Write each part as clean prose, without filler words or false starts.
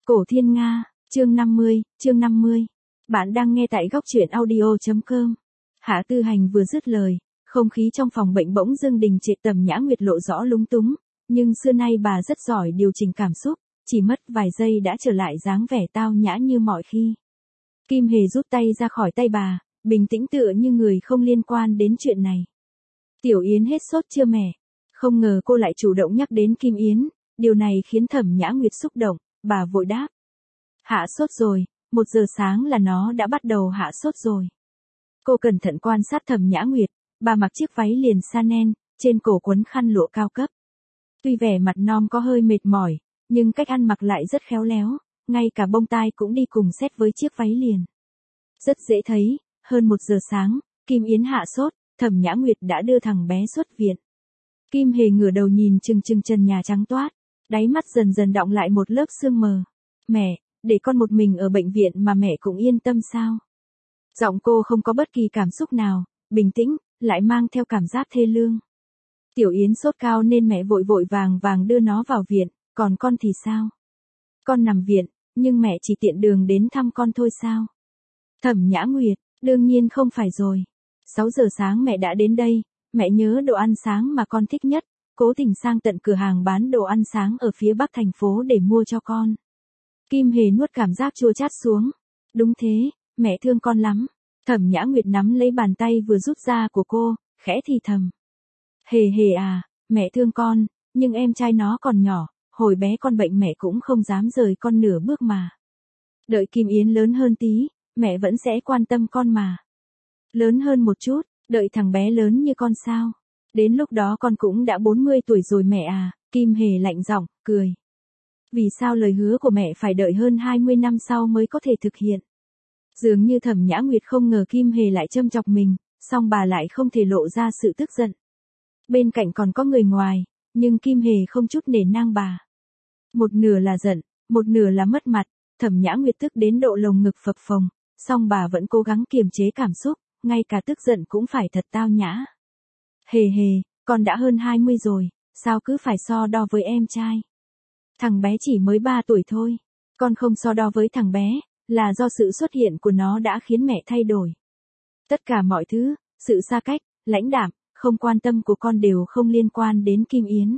Cổ Thiên Nga, chương 50. Bạn đang nghe tại góc truyện audio.com. Hạ Tư Hành vừa dứt lời, không khí trong phòng bệnh bỗng dưng đình trệ. Tầm Nhã Nguyệt lộ rõ lúng túng, nhưng xưa nay bà rất giỏi điều chỉnh cảm xúc, chỉ mất vài giây đã trở lại dáng vẻ tao nhã như mọi khi. Kim Hề rút tay ra khỏi tay bà, bình tĩnh tựa như người không liên quan đến chuyện này. Tiểu Yến hết sốt chưa mẹ? Không ngờ cô lại chủ động nhắc đến Kim Yến, điều này khiến Thẩm Nhã Nguyệt xúc động, bà vội đáp. Hạ sốt rồi, 1 giờ sáng là nó đã bắt đầu hạ sốt rồi. Cô cẩn thận quan sát Thẩm Nhã Nguyệt, bà mặc chiếc váy liền Chanel, trên cổ quấn khăn lụa cao cấp. Tuy vẻ mặt non có hơi mệt mỏi, nhưng cách ăn mặc lại rất khéo léo, ngay cả bông tai cũng đi cùng set với chiếc váy liền. Rất dễ thấy, hơn 1 giờ sáng, Kim Yến hạ sốt, Thẩm Nhã Nguyệt đã đưa thằng bé xuất viện. Kim Hề ngửa đầu nhìn chừng trần nhà trắng toát, đáy mắt dần dần đọng lại một lớp sương mờ. Mẹ, để con một mình ở bệnh viện mà mẹ cũng yên tâm sao? Giọng cô không có bất kỳ cảm xúc nào, bình tĩnh, lại mang theo cảm giác thê lương. Tiểu Yến sốt cao nên mẹ vội vàng đưa nó vào viện, còn con thì sao? Con nằm viện, nhưng mẹ chỉ tiện đường đến thăm con thôi sao? Thẩm Nhã Nguyệt, đương nhiên không phải rồi. 6 giờ sáng mẹ đã đến đây, mẹ nhớ đồ ăn sáng mà con thích nhất, cố tình sang tận cửa hàng bán đồ ăn sáng ở phía bắc thành phố để mua cho con. Kim Hề nuốt cảm giác chua chát xuống. Đúng thế, mẹ thương con lắm. Thẩm Nhã Nguyệt nắm lấy bàn tay vừa rút ra của cô, khẽ thì thầm. Hề hề à, mẹ thương con, nhưng em trai nó còn nhỏ, hồi bé con bệnh mẹ cũng không dám rời con nửa bước mà. Đợi Kim Yến lớn hơn tí, mẹ vẫn sẽ quan tâm con mà. Lớn hơn một chút, đợi thằng bé lớn như con sao? Đến lúc đó con cũng đã 40 tuổi rồi mẹ à, Kim Hề lạnh giọng, cười. Vì sao lời hứa của mẹ phải đợi hơn 20 năm sau mới có thể thực hiện? Dường như Thẩm Nhã Nguyệt không ngờ Kim Hề lại châm chọc mình, song bà lại không thể lộ ra sự tức giận. Bên cạnh còn có người ngoài, nhưng Kim Hề không chút nể nang bà. Một nửa là giận, một nửa là mất mặt, Thẩm Nhã Nguyệt tức đến độ lồng ngực phập phồng, song bà vẫn cố gắng kiềm chế cảm xúc, ngay cả tức giận cũng phải thật tao nhã. Hề hề, con đã hơn 20 rồi, sao cứ phải so đo với em trai? Thằng bé chỉ mới 3 tuổi thôi, con không so đo với thằng bé, là do sự xuất hiện của nó đã khiến mẹ thay đổi. Tất cả mọi thứ, sự xa cách, lãnh đạm, không quan tâm của con đều không liên quan đến Kim Yến.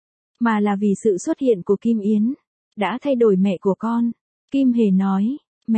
Mà là vì sự xuất hiện của Kim Yến, đã thay đổi mẹ của con. Kim Hề nói,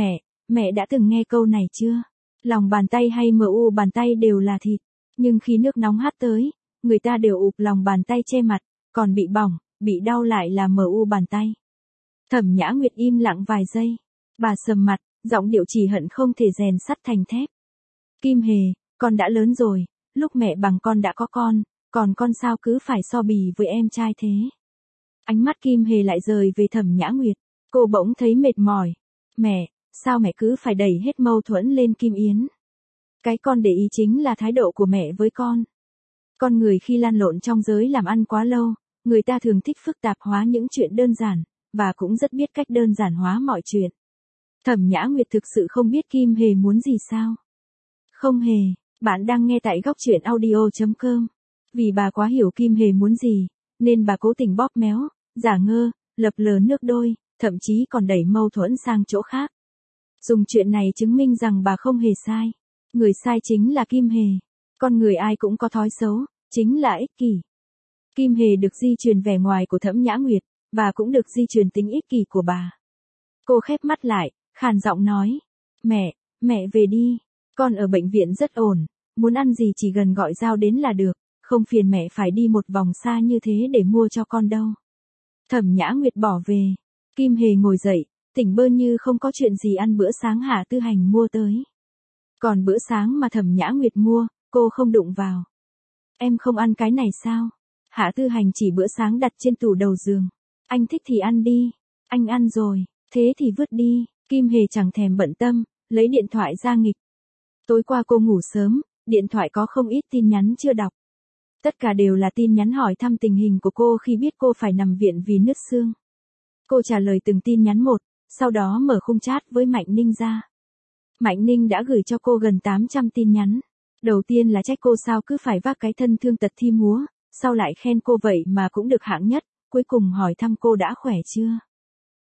mẹ đã từng nghe câu này chưa? Lòng bàn tay hay mu bàn tay đều là thịt, nhưng khi nước nóng hắt tới, người ta đều ụp lòng bàn tay che mặt, còn bị bỏng, bị đau lại là mu bàn tay. Thẩm Nhã Nguyệt im lặng vài giây, bà sầm mặt, giọng điệu chỉ hận không thể rèn sắt thành thép. Kim Hề, con đã lớn rồi, lúc mẹ bằng con đã có con, còn con sao cứ phải so bì với em trai thế? Ánh mắt Kim Hề lại rời về Thẩm Nhã Nguyệt, cô bỗng thấy mệt mỏi. Mẹ, sao mẹ cứ phải đẩy hết mâu thuẫn lên Kim Yến? Cái con để ý chính là thái độ của mẹ với con. Con người khi lăn lộn trong giới làm ăn quá lâu, người ta thường thích phức tạp hóa những chuyện đơn giản, và cũng rất biết cách đơn giản hóa mọi chuyện. Thẩm Nhã Nguyệt thực sự không biết Kim Hề muốn gì sao? Không hề, bạn đang nghe tại góc truyện audio.com. Vì bà quá hiểu Kim Hề muốn gì, nên bà cố tình bóp méo, giả ngơ, lập lờ nước đôi, thậm chí còn đẩy mâu thuẫn sang chỗ khác. Dùng chuyện này chứng minh rằng bà không hề sai. Người sai chính là Kim Hề. Con người ai cũng có thói xấu, chính là ích kỷ. Kim Hề được di truyền vẻ ngoài của Thẩm Nhã Nguyệt, và cũng được di truyền tính ích kỷ của bà. Cô khép mắt lại, khàn giọng nói. Mẹ về đi. Con ở bệnh viện rất ổn, muốn ăn gì chỉ gần gọi Giao đến là được, không phiền mẹ phải đi một vòng xa như thế để mua cho con đâu. Thẩm Nhã Nguyệt bỏ về. Kim Hề ngồi dậy, tỉnh bơ như không có chuyện gì ăn bữa sáng Hạ Tư Hành mua tới. Còn bữa sáng mà Thẩm Nhã Nguyệt mua, cô không đụng vào. Em không ăn cái này sao? Hạ Tư Hành chỉ bữa sáng đặt trên tủ đầu giường. Anh thích thì ăn đi. Anh ăn rồi, thế thì vứt đi. Kim Hề chẳng thèm bận tâm, lấy điện thoại ra nghịch. Tối qua cô ngủ sớm, điện thoại có không ít tin nhắn chưa đọc. Tất cả đều là tin nhắn hỏi thăm tình hình của cô khi biết cô phải nằm viện vì nứt xương. Cô trả lời từng tin nhắn một, sau đó mở khung chat với Mạnh Ninh ra. Mạnh Ninh đã gửi cho cô gần 800 tin nhắn. Đầu tiên là trách cô sao cứ phải vác cái thân thương tật thi múa, sau lại khen cô vậy mà cũng được hạng nhất, cuối cùng hỏi thăm cô đã khỏe chưa.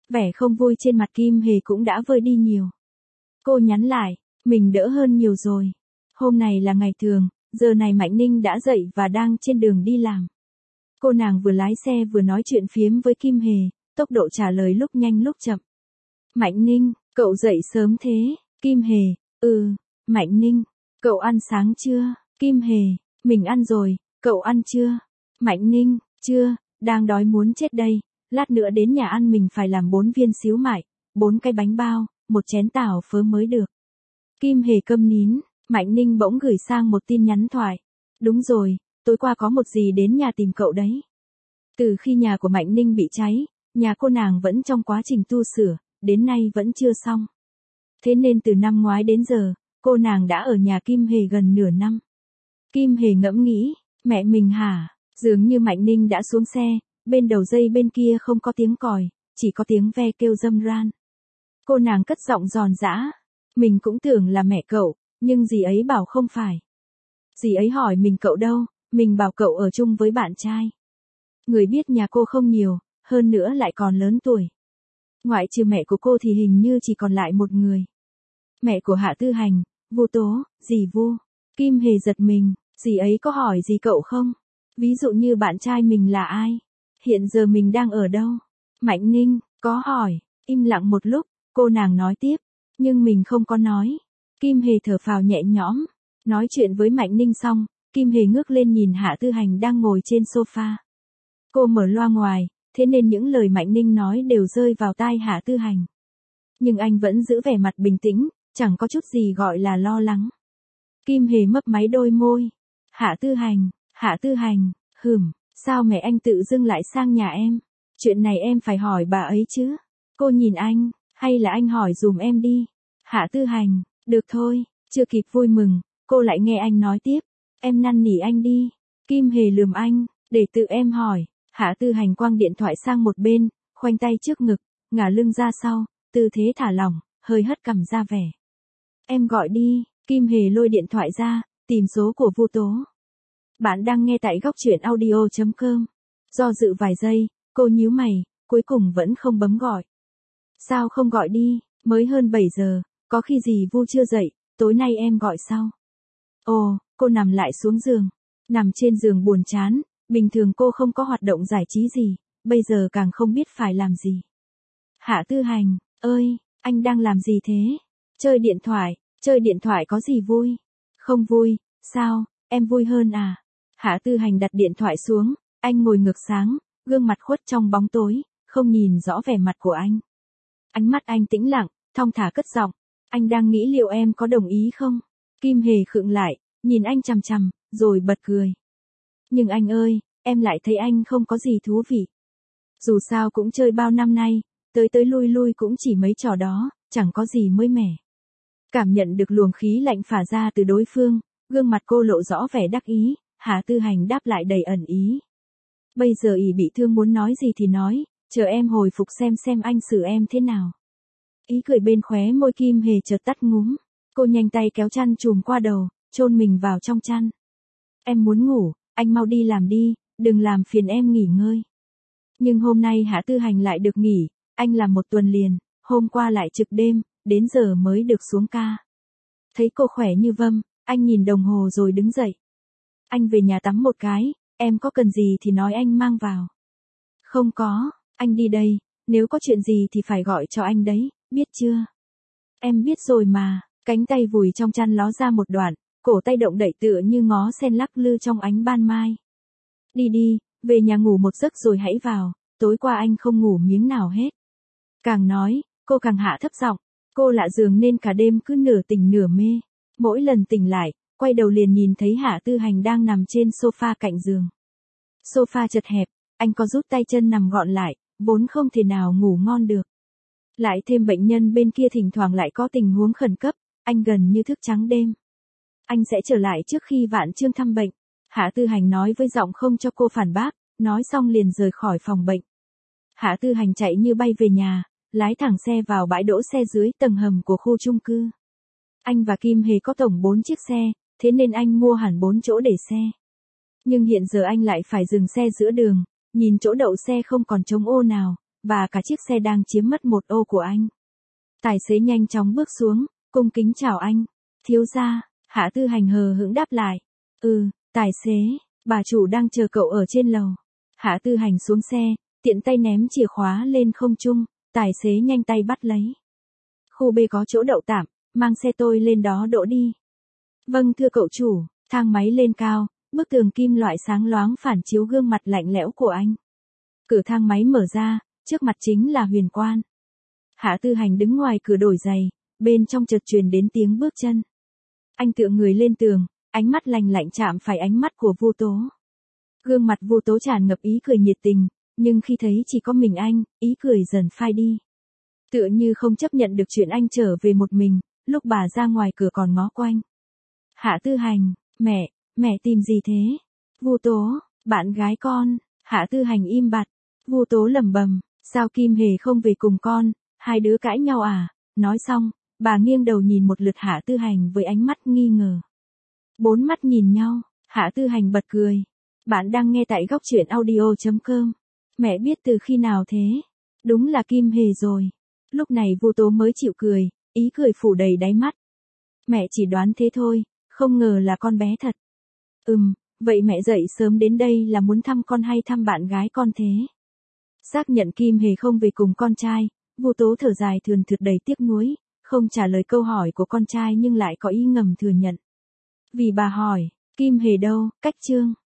Vẻ không vui trên mặt Kim Hề cũng đã vơi đi nhiều. Cô nhắn lại, mình đỡ hơn nhiều rồi. Hôm này là ngày thường, giờ này Mạnh Ninh đã dậy và đang trên đường đi làm. Cô nàng vừa lái xe vừa nói chuyện phiếm với Kim Hề, tốc độ trả lời lúc nhanh lúc chậm. Mạnh Ninh, cậu dậy sớm thế. Kim Hề, Mạnh Ninh, cậu ăn sáng chưa? Kim Hề, mình ăn rồi, cậu ăn chưa? Mạnh Ninh, chưa, đang đói muốn chết đây, lát nữa đến nhà ăn mình phải làm 4 viên xíu mại, 4 cái bánh bao, 1 chén tảo phớ mới được. Kim Hề câm nín, Mạnh Ninh bỗng gửi sang một tin nhắn thoại. Đúng rồi, tối qua có một dì đến nhà tìm cậu đấy. Từ khi nhà của Mạnh Ninh bị cháy, nhà cô nàng vẫn trong quá trình tu sửa, đến nay vẫn chưa xong. Thế nên từ năm ngoái đến giờ, cô nàng đã ở nhà Kim Hề gần nửa năm. Kim Hề ngẫm nghĩ, mẹ mình hả? Dường như Mạnh Ninh đã xuống xe, bên đầu dây bên kia không có tiếng còi, chỉ có tiếng ve kêu râm ran. Cô nàng cất giọng giòn giã. Mình cũng tưởng là mẹ cậu, nhưng dì ấy bảo không phải. Dì ấy hỏi mình cậu đâu, mình bảo cậu ở chung với bạn trai. Người biết nhà cô không nhiều, hơn nữa lại còn lớn tuổi. Ngoại trừ mẹ của cô thì hình như chỉ còn lại một người. Mẹ của Hạ Tư Hành, Vu Tố, dì Vu. Kim Hề giật mình, dì ấy có hỏi gì cậu không? Ví dụ như bạn trai mình là ai? Hiện giờ mình đang ở đâu? Mạnh Ninh, có hỏi, im lặng một lúc, cô nàng nói tiếp, nhưng mình không có nói. Kim Hề thở phào nhẹ nhõm, nói chuyện với Mạnh Ninh xong, Kim Hề ngước lên nhìn Hạ Tư Hành đang ngồi trên sofa. Cô mở loa ngoài, thế nên những lời Mạnh Ninh nói đều rơi vào tai Hạ Tư Hành. Nhưng anh vẫn giữ vẻ mặt bình tĩnh, chẳng có chút gì gọi là lo lắng. Kim Hề mấp máy đôi môi. Hạ Tư Hành, sao mẹ anh tự dưng lại sang nhà em? Chuyện này em phải hỏi bà ấy chứ. Cô nhìn anh, hay là anh hỏi dùm em đi. Hạ Tư Hành, được thôi, chưa kịp vui mừng, cô lại nghe anh nói tiếp. Em năn nỉ anh đi. Kim Hề lườm anh, để tự em hỏi. Hạ Tư Hành quăng điện thoại sang một bên, khoanh tay trước ngực, ngả lưng ra sau, tư thế thả lỏng, hơi hất cằm ra vẻ. Em gọi đi. Kim Hề lôi điện thoại ra, tìm số của Vu Tố. Bạn đang nghe tại góc truyện audio.com. Do dự vài giây, cô nhíu mày, cuối cùng vẫn không bấm gọi. Sao không gọi đi, mới hơn 7 giờ, có khi gì Vu chưa dậy, tối nay em gọi sau. Ồ, cô nằm lại xuống giường. Nằm trên giường buồn chán, bình thường cô không có hoạt động giải trí gì, bây giờ càng không biết phải làm gì. Hạ Tư Hành, ơi, anh đang làm gì thế? Chơi điện thoại có gì vui? Không vui, sao, em vui hơn à? Hạ Tư Hành đặt điện thoại xuống, anh ngồi ngược sáng, gương mặt khuất trong bóng tối, không nhìn rõ vẻ mặt của anh. Ánh mắt anh tĩnh lặng, thong thả cất giọng, anh đang nghĩ liệu em có đồng ý không? Kim Hề khựng lại, nhìn anh chằm chằm, rồi bật cười. Nhưng anh ơi, em lại thấy anh không có gì thú vị. Dù sao cũng chơi bao năm nay, tới lui lui cũng chỉ mấy trò đó, chẳng có gì mới mẻ. Cảm nhận được luồng khí lạnh phả ra từ đối phương, gương mặt cô lộ rõ vẻ đắc ý, Hạ Tư Hành đáp lại đầy ẩn ý. Bây giờ ỷ bị thương muốn nói gì thì nói, chờ em hồi phục xem anh xử em thế nào. Ý cười bên khóe môi Kim Hề chợt tắt ngúm, cô nhanh tay kéo chăn trùm qua đầu, chôn mình vào trong chăn. Em muốn ngủ, anh mau đi làm đi, đừng làm phiền em nghỉ ngơi. Nhưng hôm nay Hạ Tư Hành lại được nghỉ, anh làm 1 tuần liền, hôm qua lại trực đêm, đến giờ mới được xuống ca. Thấy cô khỏe như vâm, anh nhìn đồng hồ rồi đứng dậy. Anh về nhà tắm một cái, em có cần gì thì nói anh mang vào. Không có, anh đi đây, nếu có chuyện gì thì phải gọi cho anh đấy, biết chưa? Em biết rồi mà, cánh tay vùi trong chăn ló ra một đoạn, cổ tay động đậy tựa như ngó sen lắc lư trong ánh ban mai. Đi, về nhà ngủ một giấc rồi hãy vào, tối qua anh không ngủ miếng nào hết. Càng nói, cô càng hạ thấp giọng, cô lạ giường nên cả đêm cứ nửa tỉnh nửa mê. Mỗi lần tỉnh lại, quay đầu liền nhìn thấy Hạ Tư Hành đang nằm trên sofa cạnh giường. Sofa chật hẹp, anh có rút tay chân nằm gọn lại, vốn không thể nào ngủ ngon được. Lại thêm bệnh nhân bên kia thỉnh thoảng lại có tình huống khẩn cấp, anh gần như thức trắng đêm. Anh sẽ trở lại trước khi Vạn Trương thăm bệnh. Hạ Tư Hành nói với giọng không cho cô phản bác, nói xong liền rời khỏi phòng bệnh. Hạ Tư Hành chạy như bay về nhà, lái thẳng xe vào bãi đỗ xe dưới tầng hầm của khu chung cư. Anh và Kim Hề có tổng 4 chiếc xe, thế nên anh mua hẳn 4 chỗ để xe. Nhưng hiện giờ anh lại phải dừng xe giữa đường, nhìn chỗ đậu xe không còn trống ô nào, và cả chiếc xe đang chiếm mất một ô của anh. Tài xế nhanh chóng bước xuống, cung kính chào anh. Thiếu gia, Hạ Tư Hành hờ hững đáp lại. Tài xế, bà chủ đang chờ cậu ở trên lầu. Hạ Tư Hành xuống xe, tiện tay ném chìa khóa lên không trung, tài xế nhanh tay bắt lấy. Khu B có chỗ đậu tạm, mang xe tôi lên đó đỗ đi. Vâng thưa cậu chủ, thang máy lên cao, bức tường kim loại sáng loáng phản chiếu gương mặt lạnh lẽo của anh. Cửa thang máy mở ra, trước mặt chính là Huyền Quan. Hạ Tư Hành đứng ngoài cửa đổi giày, bên trong chợt truyền đến tiếng bước chân. Anh tựa người lên tường, ánh mắt lạnh lạnh chạm phải ánh mắt của Vu Tố. Gương mặt Vu Tố tràn ngập ý cười nhiệt tình, nhưng khi thấy chỉ có mình anh, ý cười dần phai đi. Tựa như không chấp nhận được chuyện anh trở về một mình, lúc bà ra ngoài cửa còn ngó quanh. Hạ Tư Hành, mẹ tìm gì thế? Vu Tố, bạn gái con. Hạ Tư Hành im bặt. Vu Tố lẩm bẩm, sao Kim Hề không về cùng con, hai đứa cãi nhau à? Nói xong, bà nghiêng đầu nhìn một lượt Hạ Tư Hành với ánh mắt nghi ngờ. Bốn mắt nhìn nhau, Hạ Tư Hành bật cười. Bạn đang nghe tại góc truyện audio.com. Mẹ biết từ khi nào thế? Đúng là Kim Hề rồi. Lúc này Vu Tố mới chịu cười, ý cười phủ đầy đáy mắt. Mẹ chỉ đoán thế thôi, không ngờ là con bé thật. Vậy mẹ dậy sớm đến đây là muốn thăm con hay thăm bạn gái con thế? Xác nhận Kim Hề không về cùng con trai, Vu Tố thở dài thườn thượt đầy tiếc nuối, không trả lời câu hỏi của con trai nhưng lại có ý ngầm thừa nhận. Vì bà hỏi, Kim Hề đâu, cách chương.